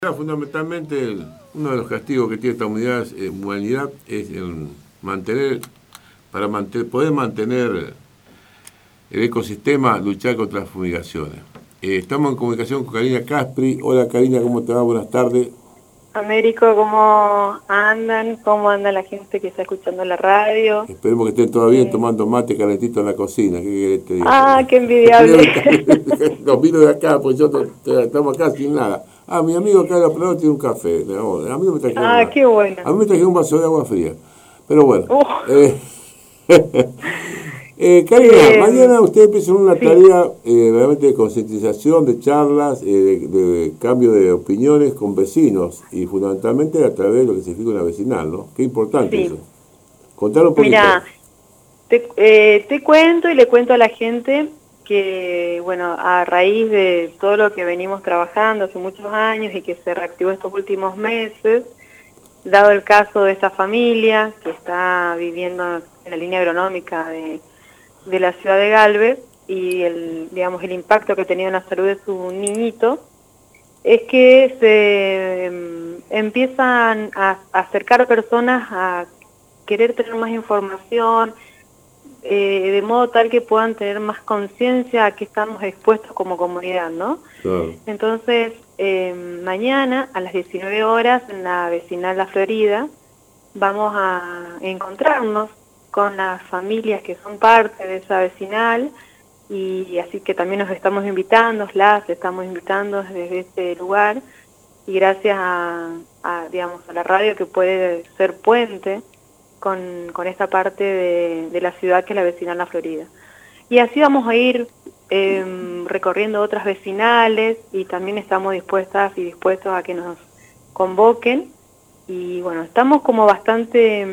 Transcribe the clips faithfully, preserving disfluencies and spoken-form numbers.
Fundamentalmente, el- uno de los castigos que tiene esta humanidad, eh, humanidad es el mantener, para mantener, poder mantener el ecosistema, luchar contra las fumigaciones. Eh, estamos en comunicación con Karina Caspri. Hola Karina, ¿cómo te va? Buenas tardes. Américo, ¿cómo andan? ¿Cómo anda la gente que está escuchando la radio? Esperemos que estén todos bien, Eh, tomando mate calentito en la cocina. ¿Qué querés que te diga? ah, qué envidiable. Los vino de acá, pues yo to- to- estamos acá sin nada. Ah, mi amigo acá de la Plata tiene un café. No, a mí no me trajeron Ah, nada. qué bueno. A mí me trajeron un vaso de agua fría. Pero bueno. Uh, Eh, eh, Karina, eh, mañana usted empieza una sí, tarea eh, realmente de concientización, de charlas, eh, de, de cambio de opiniones con vecinos y fundamentalmente a través de lo que significa una vecinal, ¿no? Qué importante eso. sí. Contar un poquito. Mira, te, eh, te cuento y le cuento a la gente que, bueno, a raíz de todo lo que venimos trabajando hace muchos años y que se reactivó estos últimos meses, dado el caso de esta familia que está viviendo en la línea agronómica de, de la ciudad de Galvez y el, digamos, el impacto que ha tenido en la salud de su niñito, es que se em, empiezan a, a acercar personas a querer tener más información, eh, de modo tal que puedan tener más conciencia a qué estamos expuestos como comunidad, ¿no? Claro. Entonces, eh, mañana a las diecinueve horas en la vecinal La Florida vamos a encontrarnos con las familias que son parte de esa vecinal y así que también nos estamos invitando, las estamos invitando desde este lugar y gracias a, a, digamos, a la radio que puede ser puente con, con esta parte de, de la ciudad que es la vecinal La Florida. Y así vamos a ir eh, recorriendo otras vecinales y también estamos dispuestas y dispuestos a que nos convoquen. Y bueno, estamos como bastante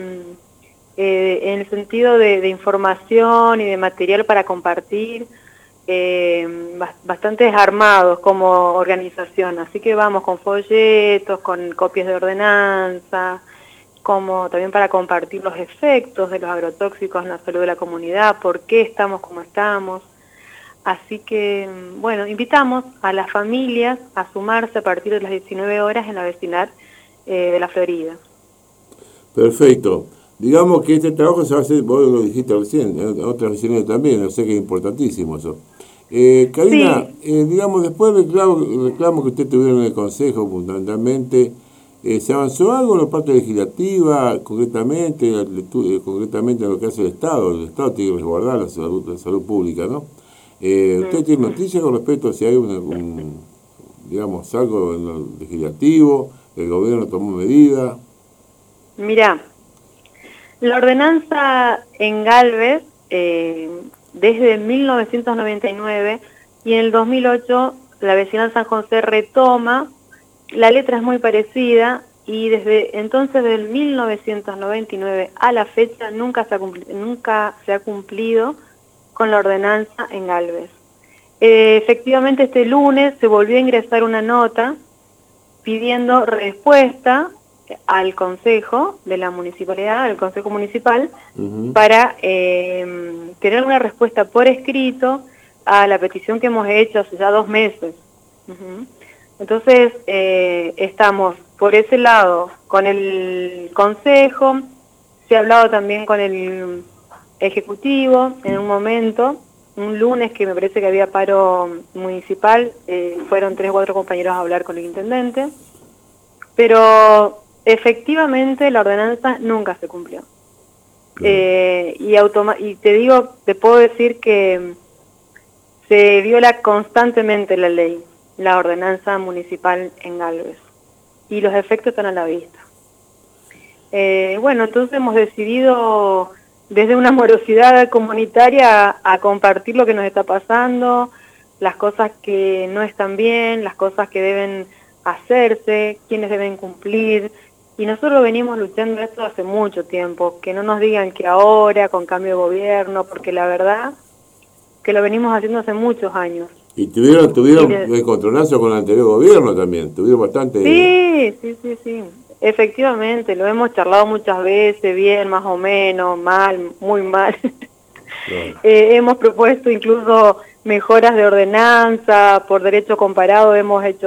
eh, en el sentido de, de información y de material para compartir, eh, bastante desarmados como organización. Así que vamos con folletos, con copias de ordenanza, como también para compartir los efectos de los agrotóxicos en la salud de la comunidad, por qué estamos como estamos. Así que, bueno, invitamos a las familias a sumarse a partir de las diecinueve horas en la vecinal eh, de La Florida. Perfecto. Digamos que este trabajo se va a hacer, vos lo dijiste recién, en otras vecinales también, o sea que es importantísimo eso. Eh, Karina, Sí, eh, digamos, después del reclamo, el reclamo que usted tuvieron en el Consejo, fundamentalmente, eh, ¿se avanzó algo en la parte legislativa, concretamente, eh, concretamente en lo que hace el Estado? El Estado tiene que resguardar la salud, la salud pública, ¿no? Eh, ¿Usted tiene noticias con respecto a si hay una, un, digamos, algo en lo legislativo, el gobierno tomó medidas? mira, la ordenanza en Galvez, eh, desde mil novecientos noventa y nueve y en el dos mil ocho la vecinal San José retoma, la letra es muy parecida y desde entonces del mil novecientos noventa y nueve a la fecha nunca se ha cumplido, nunca se ha cumplido con la ordenanza en Galvez. Eh, efectivamente este lunes se volvió a ingresar una nota pidiendo respuesta al Consejo de la Municipalidad, al Consejo Municipal, Uh-huh. para eh, tener una respuesta por escrito a la petición que hemos hecho hace ya dos meses. Uh-huh. Entonces, eh, estamos por ese lado con el Consejo, se ha hablado también con el Ejecutivo en un momento, un lunes que me parece que había paro municipal, eh, fueron tres o cuatro compañeros a hablar con el Intendente, pero efectivamente la ordenanza nunca se cumplió. Claro. Eh, y, automa y te digo, te puedo decir que se viola constantemente la ley, la ordenanza municipal en Galvez, y los efectos están a la vista. Eh, bueno, entonces hemos decidido desde una morosidad comunitaria a, a compartir lo que nos está pasando, las cosas que no están bien, las cosas que deben hacerse, quiénes deben cumplir. Y nosotros venimos luchando esto hace mucho tiempo, que no nos digan que ahora, con cambio de gobierno, porque la verdad que lo venimos haciendo hace muchos años. Y tuvieron, Y tuvieron de... encontronazo con el anterior gobierno también, tuvieron bastante... Sí, sí, sí, sí, efectivamente, lo hemos charlado muchas veces, bien, más o menos, mal, muy mal. Claro. eh, hemos propuesto incluso mejoras de ordenanza, por derecho comparado hemos hecho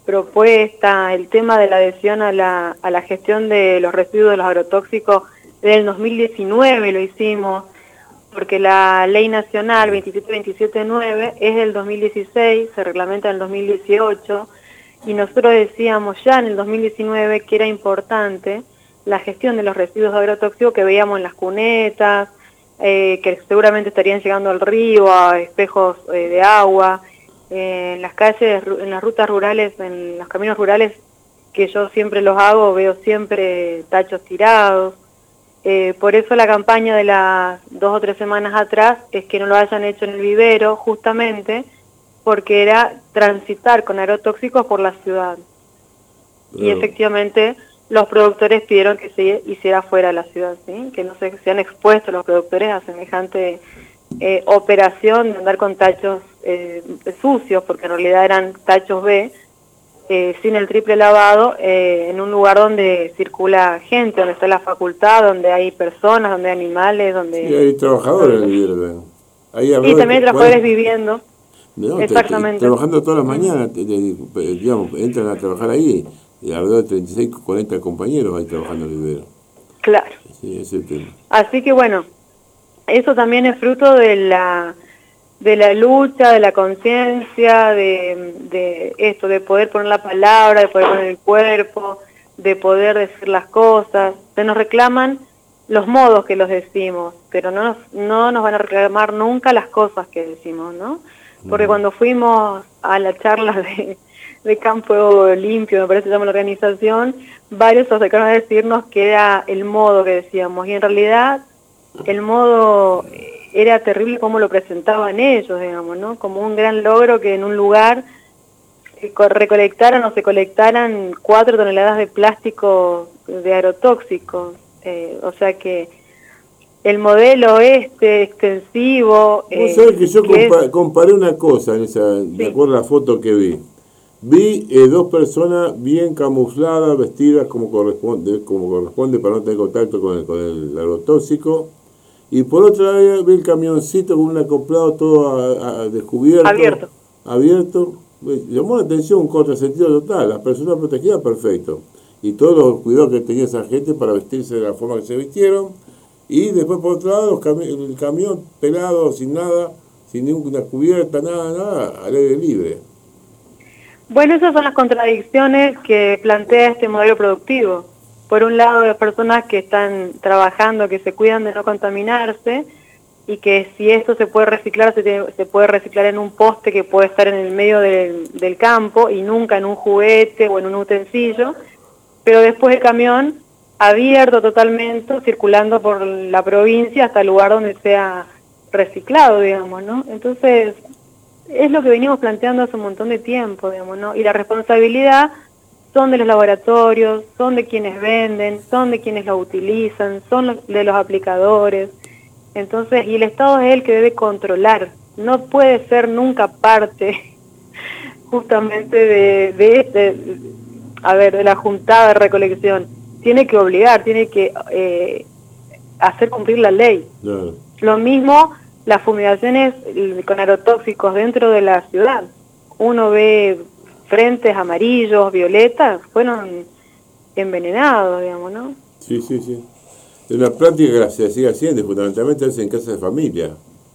propuesta, el tema de la adhesión a la, a la gestión de los residuos de los agrotóxicos, del dos mil diecinueve lo hicimos, porque la ley nacional veintisiete veintisiete nueve es del dos mil dieciséis, se reglamenta en el dos mil dieciocho, y nosotros decíamos ya en el dos mil diecinueve que era importante la gestión de los residuos agrotóxicos que veíamos en las cunetas, eh, que seguramente estarían llegando al río, a espejos eh, de agua, eh, en las calles, en las rutas rurales, en los caminos rurales, que yo siempre los hago, veo siempre tachos tirados. Eh, por eso la campaña de las dos o tres semanas atrás es que no lo hayan hecho en el vivero, justamente porque era transitar con agrotóxicos por la ciudad. Pero... Y efectivamente los productores pidieron que se hiciera fuera de la ciudad, ¿sí? Que no se sean expuestos los productores a semejante eh, operación de andar con tachos eh, sucios, porque en realidad eran tachos B, Eh, sin el triple lavado, eh, en un lugar donde circula gente, donde está la facultad, donde hay personas, donde hay animales, donde... Y hay trabajadores en el vivero. Y también hay trabajadores viviendo. No, exactamente. Te, te, trabajando todas las mañanas, te, te, digamos, entran a trabajar ahí, y alrededor de treinta y seis, cuarenta compañeros ahí trabajando en el vivero. Claro. Sí, ese es el tema. Así que bueno, eso también es fruto de la... de la lucha, de la conciencia, de, de esto, de poder poner la palabra, de poder poner el cuerpo, de poder decir las cosas. Se nos reclaman los modos que los decimos, pero no nos, no nos van a reclamar nunca las cosas que decimos, ¿no? Porque cuando fuimos a la charla de, de Campo Limpio, me parece que se llama la organización, varios se acercaron a decirnos que era el modo que decíamos, y en realidad el modo... era terrible cómo lo presentaban ellos, digamos, ¿no? Como un gran logro que en un lugar recolectaran o se colectaran cuatro toneladas de plástico de agrotóxicos. Eh, o sea que el modelo este, extensivo... Eh, Vos sabés que yo que compa es... comparé una cosa, en esa, sí. De acuerdo a la foto que vi. Vi eh, dos personas bien camufladas, vestidas como corresponde, como corresponde para no tener contacto con el, con el agrotóxico. Y por otra vez vi el camioncito con un acoplado todo a, a descubierto. Abierto. Abierto. Llamó la atención un contrasentido total. Las personas protegidas, perfecto. Y todos los cuidados que tenía esa gente para vestirse de la forma que se vistieron. Y después por otro lado, los cami el camión pelado, sin nada, sin ninguna cubierta, nada, nada, al aire libre. Bueno, esas son las contradicciones que plantea este modelo productivo. Por un lado, las personas que están trabajando, que se cuidan de no contaminarse, y que si esto se puede reciclar, se, te, se puede reciclar en un poste que puede estar en el medio del, del campo, y nunca en un juguete o en un utensilio, pero después el camión abierto totalmente, circulando por la provincia hasta el lugar donde sea reciclado, digamos, ¿no? Entonces, es lo que venimos planteando hace un montón de tiempo, digamos, ¿no? Y la responsabilidad... son de los laboratorios, son de quienes venden, son de quienes lo utilizan, son de los aplicadores. Entonces, y el Estado es el que debe controlar, no puede ser nunca parte justamente de, de este, a ver, de la juntada de recolección. Tiene que obligar, tiene que eh, hacer cumplir la ley. Claro. Lo mismo las fumigaciones con agrotóxicos dentro de la ciudad. Uno ve frentes amarillos, violetas, fueron envenenados, digamos, ¿no? Sí, sí, sí. Es una práctica que se sigue haciendo, fundamentalmente es en casas de familia.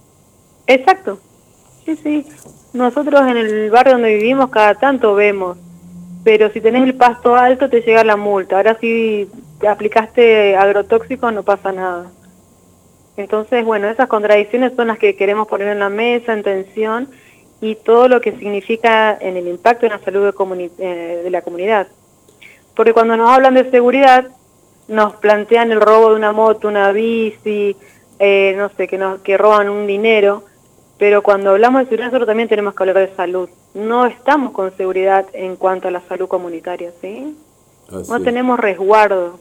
Exacto. Sí, sí. Nosotros en el barrio donde vivimos cada tanto vemos, pero si tenés el pasto alto te llega la multa. Ahora si te aplicaste agrotóxico no pasa nada. Entonces, bueno, esas contradicciones son las que queremos poner en la mesa, en tensión, y todo lo que significa en el impacto en la salud de, comuni eh, de la comunidad. Porque cuando nos hablan de seguridad, nos plantean el robo de una moto, una bici, eh, no sé, que, nos, que roban un dinero, pero cuando hablamos de seguridad nosotros también tenemos que hablar de salud. No estamos con seguridad en cuanto a la salud comunitaria, ¿sí? Así no tenemos resguardo.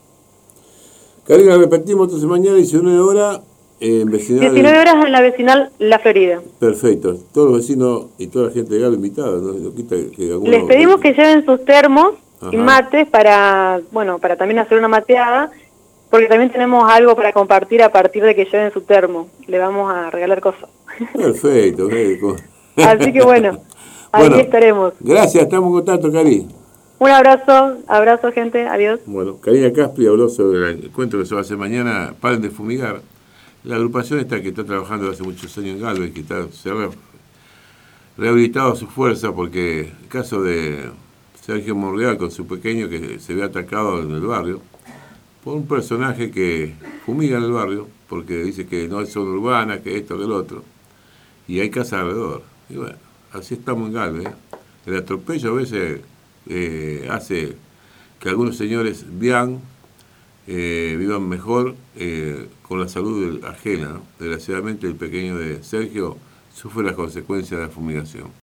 Karina, repetimos entonces mañana diecinueve horas. En vecinal, diecinueve horas en la vecinal La Florida. Perfecto. Todos los vecinos y toda la gente legal invitada, ¿no? No quita que alguno, les pedimos que lleven sus termos. Ajá. Y mates para, bueno, para también hacer una mateada, porque también tenemos algo para compartir a partir de que lleven su termo. Le vamos a regalar cosas. Perfecto. Así que bueno. Ahí Bueno, estaremos. gracias, estamos en contacto, Cari. Un abrazo, abrazo gente, adiós. Bueno, Karina Caspi habló sobre el encuentro que se va a hacer mañana, Paren de Fumigar. La agrupación esta que está trabajando hace muchos años en Galvez, que está, se ha rehabilitado su fuerza, porque el caso de Sergio Monreal con su pequeño que se ve atacado en el barrio por un personaje que fumiga en el barrio, porque dice que no es zona urbana, que esto, que el otro, y hay casa alrededor. Y bueno, así estamos en Galvez, ¿eh? El atropello a veces eh, hace que algunos señores vean, eh, vivan mejor eh, con la salud ajena, ¿no? Desgraciadamente el pequeño de Sergio sufre las consecuencias de la fumigación.